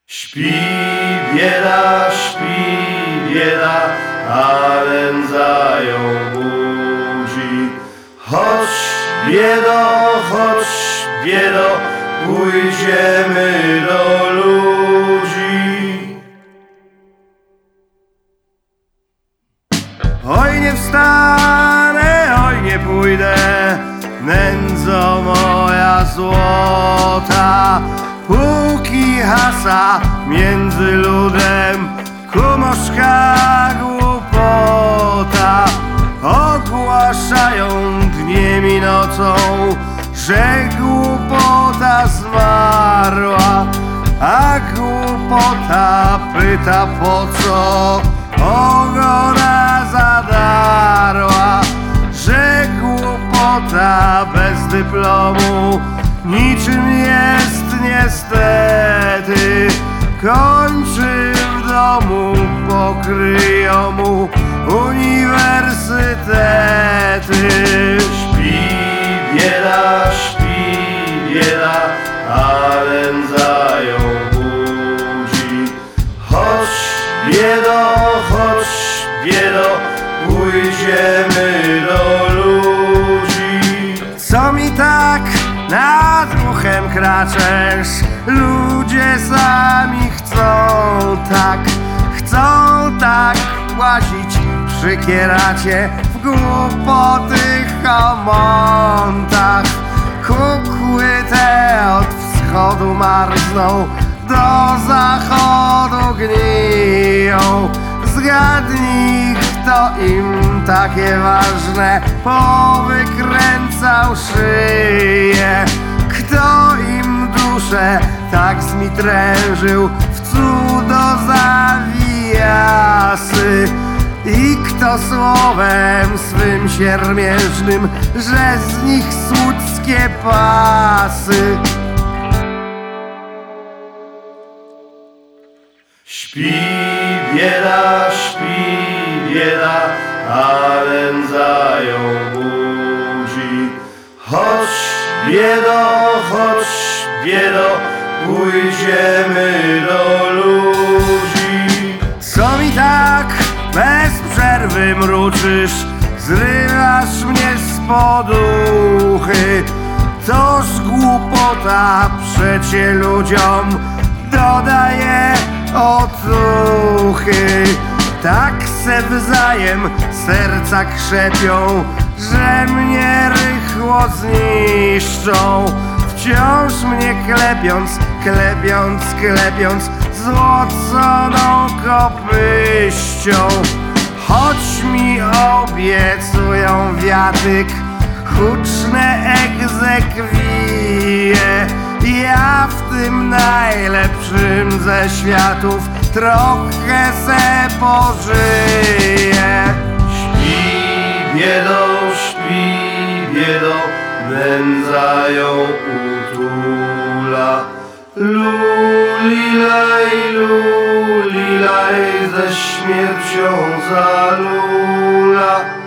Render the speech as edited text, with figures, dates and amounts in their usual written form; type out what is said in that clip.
Śpi bieda, a nędza ją budzi. Chodź biedo, pójdziemy do ludzi. Oj, nie wstanę, oj, nie pójdę, nędzo moja złota. Póki hasa między ludem kumoszka głupota. Ogłaszają dniem i nocą, że głupota zmarła, a głupota pyta po co ogona zadarła, że głupota bez dyplomu niczym jest niestety, kończy w domu, pokryją mu uniwersytety. Śpi bieda, a nędza ją budzi. Chodź biedo, pójdziemy do ludzi. Co mi tak nad uchem kraczesz? Ludzie sami chcą tak łazić przy kieracie w głupoty homontach. Kukły te od wschodu marzną, do zachodu gniją. Zgadnij, kto im takie ważne powykręcał szyję, kto im duszę tak zmitrężył w cudo zawijasy, i kto słowem swym siermiężnym, że z nich słudzkie pasy. Śpi bieda, a nędza ją budzi. Chodź biedo, pójdziemy do ludzi. Co mi tak bez przerwy mruczysz, zrywasz mnie z poduchy? Toż głupota przecie ludziom dodaje otuchy. Tak se wzajem serca krzepią, że mnie rychło zniszczą. Wciąż mnie klepiąc złoconą kopyścią. Choć mi obiecują wiatyk, huczne egzekwie, ja w tym najlepszym ze światów trochę se pożyję. Śpi biedo, nędza ją utula. Lulilaj, ze śmiercią zalula.